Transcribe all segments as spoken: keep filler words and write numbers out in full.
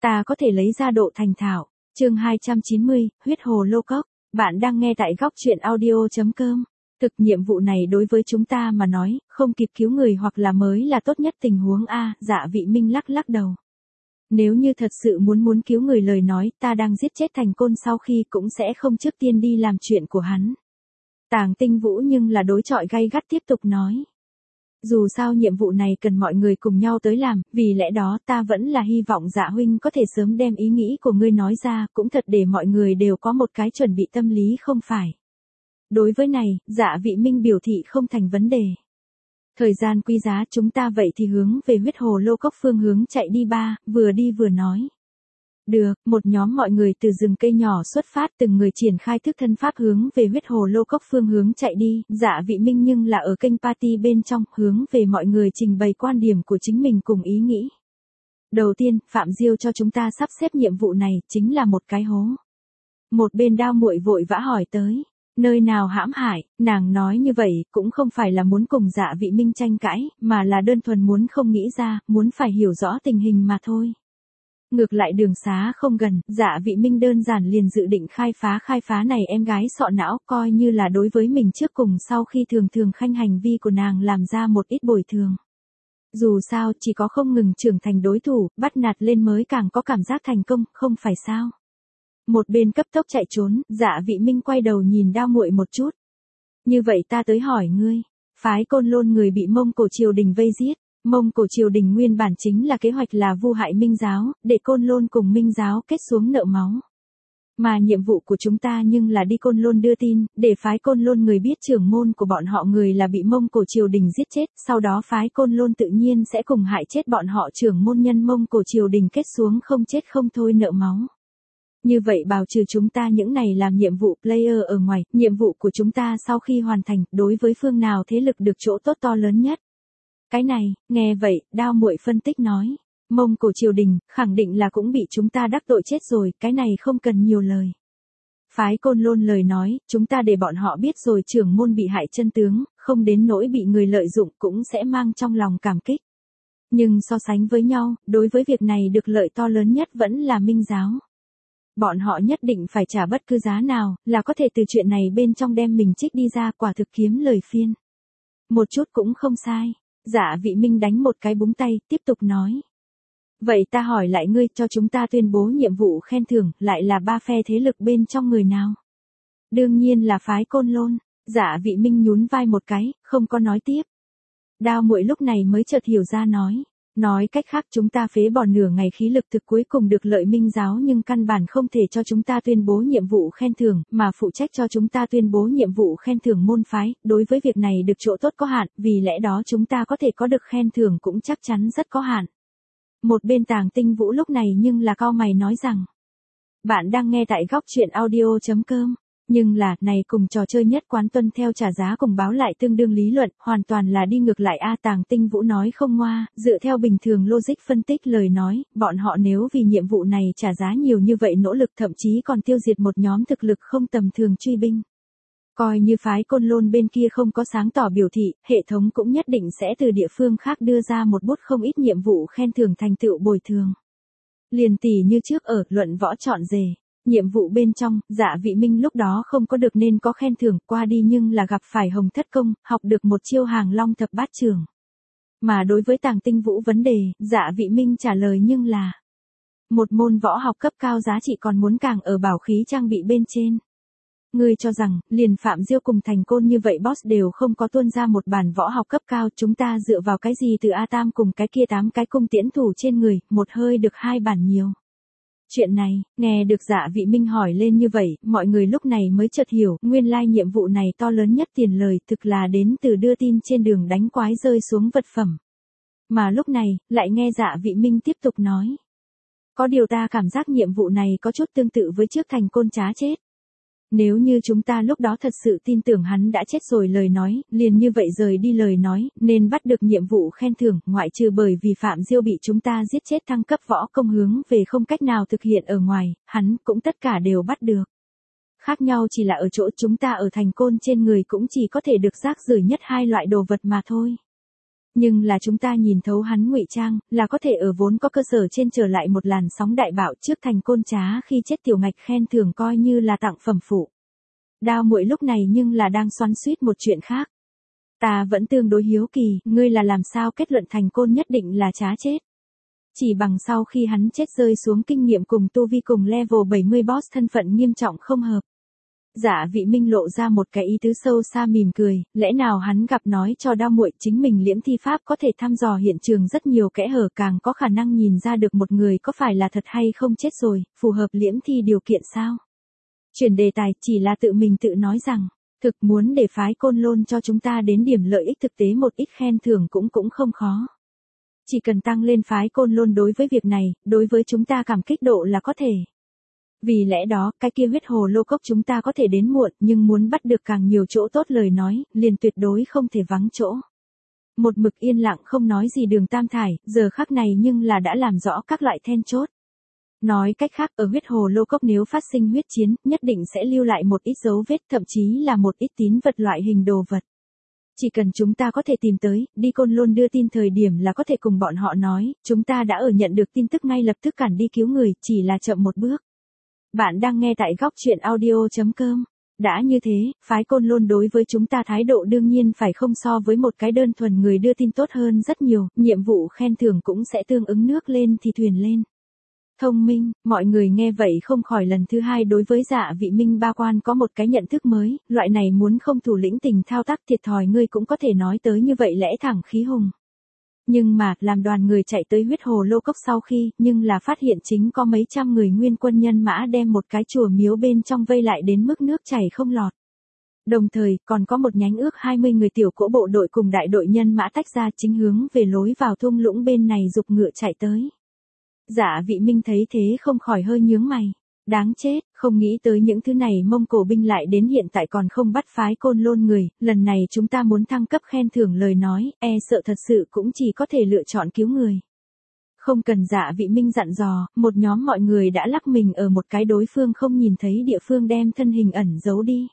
ta có thể lấy ra độ thành thạo. Chương hai trăm chín mươi, huyết hồ lô cốc. Bạn đang nghe tại góc truyện audio chấm com. Thực nhiệm vụ này đối với chúng ta mà nói, không kịp cứu người hoặc là mới là tốt nhất tình huống A, Dạ Vị Minh lắc lắc đầu. Nếu như thật sự muốn muốn cứu người lời nói, ta đang giết chết Thành Côn sau khi cũng sẽ không trước tiên đi làm chuyện của hắn. Tàng Tinh Vũ nhưng là đối chọi gay gắt tiếp tục nói. Dù sao nhiệm vụ này cần mọi người cùng nhau tới làm, vì lẽ đó ta vẫn là hy vọng Dạ huynh có thể sớm đem ý nghĩ của ngươi nói ra, cũng thật để mọi người đều có một cái chuẩn bị tâm lý không phải. Đối với này, Dạ Vị Minh biểu thị không thành vấn đề. Thời gian quý giá chúng ta vậy thì hướng về huyết hồ lô cốc phương hướng chạy đi ba, vừa đi vừa nói. Được, một nhóm mọi người từ rừng cây nhỏ xuất phát từng người triển khai thức thân pháp hướng về huyết hồ lô cốc phương hướng chạy đi, Dạ Vị Minh nhưng là ở kênh party bên trong hướng về mọi người trình bày quan điểm của chính mình cùng ý nghĩ. Đầu tiên, Phạm Diêu cho chúng ta sắp xếp nhiệm vụ này chính là một cái hố. Một bên Đao Muội vội vã hỏi tới. Nơi nào hãm hại, nàng nói như vậy cũng không phải là muốn cùng Dạ Vị Minh tranh cãi, mà là đơn thuần muốn không nghĩ ra, muốn phải hiểu rõ tình hình mà thôi. Ngược lại đường xá không gần, Dạ Vị Minh đơn giản liền dự định khai phá khai phá này em gái sọ não, coi như là đối với mình trước cùng sau khi thường thường khanh hành vi của nàng làm ra một ít bồi thường. Dù sao chỉ có không ngừng trưởng thành đối thủ, bắt nạt lên mới càng có cảm giác thành công, không phải sao. Một bên cấp tốc chạy trốn, Dạ Vị Minh quay đầu nhìn Đao Muội một chút. Như vậy ta tới hỏi ngươi, phái Côn Lôn người bị Mông Cổ triều đình vây giết, Mông Cổ triều đình nguyên bản chính là kế hoạch là vu hại Minh giáo, để Côn Lôn cùng Minh giáo kết xuống nợ máu. Mà nhiệm vụ của chúng ta nhưng là đi Côn Lôn đưa tin, để phái Côn Lôn người biết trưởng môn của bọn họ người là bị Mông Cổ triều đình giết chết, sau đó phái Côn Lôn tự nhiên sẽ cùng hại chết bọn họ trưởng môn nhân Mông Cổ triều đình kết xuống không chết không thôi nợ máu. Như vậy bào trừ chúng ta những này làm nhiệm vụ player ở ngoài, nhiệm vụ của chúng ta sau khi hoàn thành, đối với phương nào thế lực được chỗ tốt to lớn nhất. Cái này, nghe vậy, Đao Muội phân tích nói, Mông Cổ triều đình, khẳng định là cũng bị chúng ta đắc tội chết rồi, cái này không cần nhiều lời. Phái Côn Lôn lời nói, chúng ta để bọn họ biết rồi trưởng môn bị hại chân tướng, không đến nỗi bị người lợi dụng cũng sẽ mang trong lòng cảm kích. Nhưng so sánh với nhau, đối với việc này được lợi to lớn nhất vẫn là Minh giáo. Bọn họ nhất định phải trả bất cứ giá nào, là có thể từ chuyện này bên trong đem mình trích đi ra quả thực kiếm lời phiên. Một chút cũng không sai. Dạ Vị Minh đánh một cái búng tay, tiếp tục nói. Vậy ta hỏi lại ngươi, cho chúng ta tuyên bố nhiệm vụ khen thưởng, lại là ba phe thế lực bên trong người nào? Đương nhiên là phái Côn Lôn. Dạ Vị Minh nhún vai một cái, không có nói tiếp. Đao Muội lúc này mới chợt hiểu ra nói. Nói cách khác chúng ta phế bỏ nửa ngày khí lực thực cuối cùng được lợi Minh giáo nhưng căn bản không thể cho chúng ta tuyên bố nhiệm vụ khen thưởng, mà phụ trách cho chúng ta tuyên bố nhiệm vụ khen thưởng môn phái, đối với việc này được chỗ tốt có hạn, vì lẽ đó chúng ta có thể có được khen thưởng cũng chắc chắn rất có hạn. Một bên Tàng Tinh Vũ lúc này nhưng là cau mày nói rằng, bạn đang nghe tại góc truyện audio chấm com. Nhưng là, này cùng trò chơi nhất quán tuân theo trả giá cùng báo lại tương đương lý luận, hoàn toàn là đi ngược lại A. Tàng Tinh Vũ nói không ngoa, dựa theo bình thường logic phân tích lời nói, bọn họ nếu vì nhiệm vụ này trả giá nhiều như vậy nỗ lực thậm chí còn tiêu diệt một nhóm thực lực không tầm thường truy binh. Coi như phái Côn Lôn bên kia không có sáng tỏ biểu thị, hệ thống cũng nhất định sẽ từ địa phương khác đưa ra một bút không ít nhiệm vụ khen thưởng thành tựu bồi thường. Liền tỷ như trước ở luận võ chọn rể. Nhiệm vụ bên trong, Dạ Vị Minh lúc đó không có được nên có khen thưởng qua đi nhưng là gặp phải Hồng Thất Công, học được một chiêu hàng long thập bát trường. Mà đối với Tàng Tinh Vũ vấn đề, Dạ Vị Minh trả lời nhưng là một môn võ học cấp cao giá trị còn muốn càng ở bảo khí trang bị bên trên. Ngươi cho rằng, liền Phạm Diêu cùng Thành Côn như vậy boss đều không có tuôn ra một bản võ học cấp cao, chúng ta dựa vào cái gì từ A Tam cùng cái kia tám cái cung tiễn thủ trên người, một hơi được hai bản nhiều. Chuyện này, nghe được Dạ Vị Minh hỏi lên như vậy, mọi người lúc này mới chợt hiểu, nguyên lai nhiệm vụ này to lớn nhất tiền lời thực là đến từ đưa tin trên đường đánh quái rơi xuống vật phẩm. Mà lúc này, lại nghe Dạ Vị Minh tiếp tục nói. Có điều ta cảm giác nhiệm vụ này có chút tương tự với trước Thành Côn trá chết. Nếu như chúng ta lúc đó thật sự tin tưởng hắn đã chết rồi lời nói, liền như vậy rời đi lời nói, nên bắt được nhiệm vụ khen thưởng, ngoại trừ bởi vì Phạm Diêu bị chúng ta giết chết thăng cấp võ công hướng về không cách nào thực hiện ở ngoài, hắn cũng tất cả đều bắt được. Khác nhau chỉ là ở chỗ chúng ta ở Thành Côn trên người cũng chỉ có thể được rác rưởi nhất hai loại đồ vật mà thôi. Nhưng là chúng ta nhìn thấu hắn ngụy trang, là có thể ở vốn có cơ sở trên trở lại một làn sóng đại bạo trước thành côn trá khi chết tiểu ngạch khen thưởng coi như là tặng phẩm phụ. Đao muội lúc này nhưng là đang xoắn xuýt một chuyện khác. Ta vẫn tương đối hiếu kỳ, ngươi là làm sao kết luận thành côn nhất định là trá chết. Chỉ bằng sau khi hắn chết rơi xuống kinh nghiệm cùng tu vi cùng level bảy mươi boss thân phận nghiêm trọng không hợp. Dạ vị minh lộ ra một cái ý tứ sâu xa mỉm cười, lẽ nào hắn gặp nói cho đao muội chính mình liễm thi pháp có thể thăm dò hiện trường rất nhiều kẽ hở, càng có khả năng nhìn ra được một người có phải là thật hay không chết rồi, phù hợp liễm thi điều kiện sao? Chuyển đề tài chỉ là tự mình tự nói rằng, thực muốn để phái Côn Lôn cho chúng ta đến điểm lợi ích thực tế một ít khen thưởng cũng cũng không khó. Chỉ cần tăng lên phái Côn Lôn đối với việc này, đối với chúng ta cảm kích độ là có thể. Vì lẽ đó, cái kia huyết hồ lô cốc chúng ta có thể đến muộn, nhưng muốn bắt được càng nhiều chỗ tốt lời nói, liền tuyệt đối không thể vắng chỗ. Một mực yên lặng không nói gì Đường Tam Thải, giờ khắc này nhưng là đã làm rõ các loại then chốt. Nói cách khác, ở huyết hồ lô cốc nếu phát sinh huyết chiến, nhất định sẽ lưu lại một ít dấu vết, thậm chí là một ít tín vật loại hình đồ vật. Chỉ cần chúng ta có thể tìm tới, đi Côn Lôn đưa tin thời điểm là có thể cùng bọn họ nói, chúng ta đã ở nhận được tin tức ngay lập tức cản đi cứu người, chỉ là chậm một bước. Bạn đang nghe tại góc chuyện audio chấm com. Đã như thế, phái Côn Lôn đối với chúng ta thái độ đương nhiên phải không so với một cái đơn thuần người đưa tin tốt hơn rất nhiều, nhiệm vụ khen thưởng cũng sẽ tương ứng nước lên thì thuyền lên. Thông minh, mọi người nghe vậy không khỏi lần thứ hai đối với Dạ Vị Minh ba quan có một cái nhận thức mới, loại này muốn không thủ lĩnh tình thao tác thiệt thòi ngươi cũng có thể nói tới như vậy lẽ thẳng khí hùng. Nhưng mà, làm đoàn người chạy tới huyết hồ lô cốc sau khi, nhưng là phát hiện chính có mấy trăm người nguyên quân nhân mã đem một cái chùa miếu bên trong vây lại đến mức nước chảy không lọt. Đồng thời, còn có một nhánh ước hai mươi người tiểu cỗ bộ đội cùng đại đội nhân mã tách ra chính hướng về lối vào thung lũng bên này giục ngựa chạy tới. Dạ Vị Minh thấy thế không khỏi hơi nhướng mày. Đáng chết, không nghĩ tới những thứ này Mông Cổ binh lại đến hiện tại còn không bắt phái Côn Lôn người, lần này chúng ta muốn thăng cấp khen thưởng lời nói, e sợ thật sự cũng chỉ có thể lựa chọn cứu người. Không cần Dạ Vị Minh dặn dò, một nhóm mọi người đã lắc mình ở một cái đối phương không nhìn thấy địa phương đem thân hình ẩn giấu đi.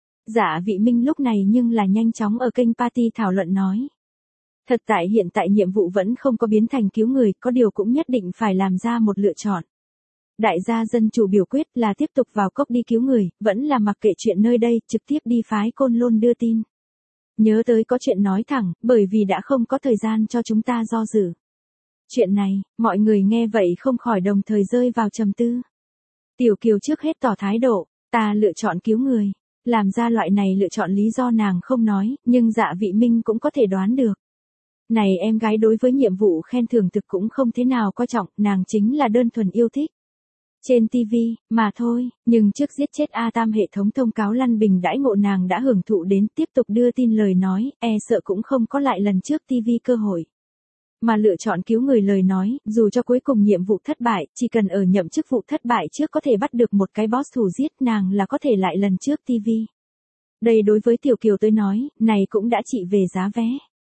Dạ Vị Minh lúc này nhưng là nhanh chóng ở kênh party thảo luận nói. Thật tại hiện tại nhiệm vụ vẫn không có biến thành cứu người, có điều cũng nhất định phải làm ra một lựa chọn. Đại gia dân chủ biểu quyết là tiếp tục vào cốc đi cứu người, vẫn là mặc kệ chuyện nơi đây, trực tiếp đi phái Côn Lôn đưa tin. Nhớ tới có chuyện nói thẳng, bởi vì đã không có thời gian cho chúng ta do dự. Chuyện này, mọi người nghe vậy không khỏi đồng thời rơi vào trầm tư. Tiểu Kiều trước hết tỏ thái độ, ta lựa chọn cứu người. Làm ra loại này lựa chọn lý do nàng không nói, nhưng Dạ Vị Minh cũng có thể đoán được. Này em gái đối với nhiệm vụ khen thưởng thực cũng không thế nào coi trọng, nàng chính là đơn thuần yêu thích. Trên ti vi, mà thôi, nhưng trước giết chết A Tam hệ thống thông cáo lăn bình đãi ngộ nàng đã hưởng thụ đến tiếp tục đưa tin lời nói, e sợ cũng không có lại lần trước ti vi cơ hội. Mà lựa chọn cứu người lời nói, dù cho cuối cùng nhiệm vụ thất bại, chỉ cần ở nhậm chức vụ thất bại trước có thể bắt được một cái boss thủ giết nàng là có thể lại lần trước ti vi. Đây đối với Tiểu Kiều tới nói, này cũng đã trị về giá vé.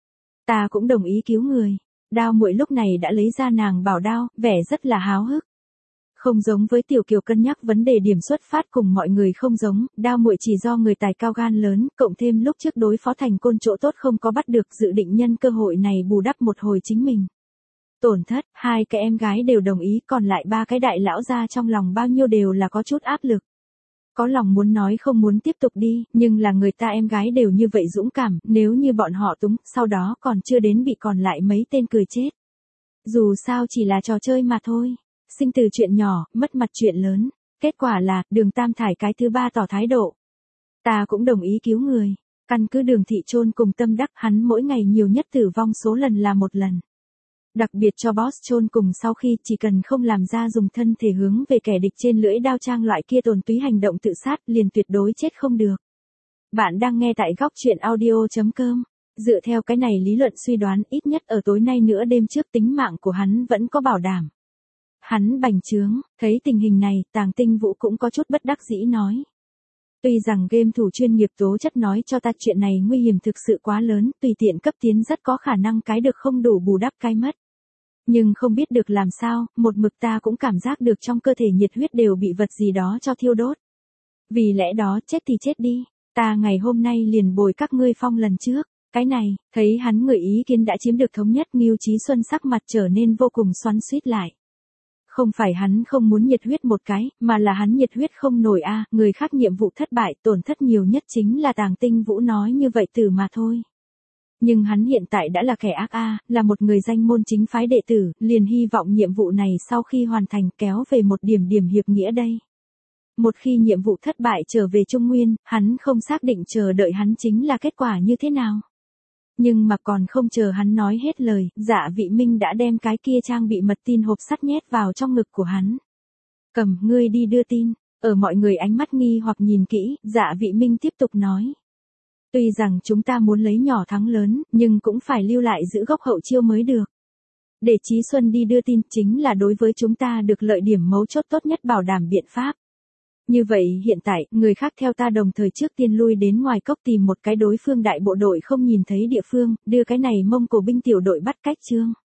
Ta cũng đồng ý cứu người. Đao muội lúc này đã lấy ra nàng bảo đao, vẻ rất là háo hức. Không giống với Tiểu Kiều cân nhắc vấn đề điểm xuất phát cùng mọi người không giống, đao muội chỉ do người tài cao gan lớn, cộng thêm lúc trước đối phó thành côn chỗ tốt không có bắt được, dự định nhân cơ hội này bù đắp một hồi chính mình. Tổn thất, hai cái em gái đều đồng ý, còn lại ba cái đại lão ra trong lòng bao nhiêu đều là có chút áp lực. Có lòng muốn nói không muốn tiếp tục đi, nhưng là người ta em gái đều như vậy dũng cảm, nếu như bọn họ túng, sau đó còn chưa đến bị còn lại mấy tên cười chết. Dù sao chỉ là trò chơi mà thôi. Sinh từ chuyện nhỏ, mất mặt chuyện lớn. Kết quả là, Đường Tam Thải cái thứ ba tỏ thái độ. Ta cũng đồng ý cứu người. Căn cứ Đường Thị Chôn cùng Tâm Đắc hắn mỗi ngày nhiều nhất tử vong số lần là một lần. Đặc biệt cho boss Chôn cùng sau khi chỉ cần không làm ra dùng thân thể hướng về kẻ địch trên lưỡi đao trang loại kia tồn túy hành động tự sát liền tuyệt đối chết không được. Bạn đang nghe tại góc chuyện audio chấm com. Dựa theo cái này lý luận suy đoán ít nhất ở tối nay nữa đêm trước tính mạng của hắn vẫn có bảo đảm. Hắn bành trướng, thấy tình hình này, Tàng Tinh Vũ cũng có chút bất đắc dĩ nói. Tuy rằng game thủ chuyên nghiệp tố chất nói cho ta chuyện này nguy hiểm thực sự quá lớn, tùy tiện cấp tiến rất có khả năng cái được không đủ bù đắp cái mất. Nhưng không biết được làm sao, một mực ta cũng cảm giác được trong cơ thể nhiệt huyết đều bị vật gì đó cho thiêu đốt. Vì lẽ đó chết thì chết đi, ta ngày hôm nay liền bồi các ngươi phong lần trước, Cái này, thấy hắn người ý kiến đã chiếm được thống nhất, Ngưu Chí Xuân sắc mặt trở nên vô cùng xoắn xuýt lại. Không phải hắn không muốn nhiệt huyết một cái, mà là hắn nhiệt huyết không nổi a, người khác nhiệm vụ thất bại, tổn thất nhiều nhất chính là Tàng Tinh Vũ nói như vậy từ mà thôi. Nhưng hắn hiện tại đã là kẻ ác a, là một người danh môn chính phái đệ tử, liền hy vọng nhiệm vụ này sau khi hoàn thành kéo về một điểm điểm hiệp nghĩa đây. Một khi nhiệm vụ thất bại trở về Trung Nguyên, hắn không xác định chờ đợi hắn chính là kết quả như thế nào. Nhưng mà còn không chờ hắn nói hết lời, Dạ Vị Minh đã đem cái kia trang bị mật tin hộp sắt nhét vào trong ngực của hắn. Cầm, ngươi đi đưa tin. Ở mọi người ánh mắt nghi hoặc nhìn kỹ, Dạ Vị Minh tiếp tục nói. Tuy rằng chúng ta muốn lấy nhỏ thắng lớn, nhưng cũng phải lưu lại giữ gốc hậu chiêu mới được. Để Chí Xuân đi đưa tin chính là đối với chúng ta được lợi điểm mấu chốt tốt nhất bảo đảm biện pháp. Như vậy hiện tại, người khác theo ta đồng thời trước tiên lui đến ngoài cốc tìm một cái đối phương đại bộ đội không nhìn thấy địa phương, đưa cái này Mông Cổ binh tiểu đội bắt cách Trương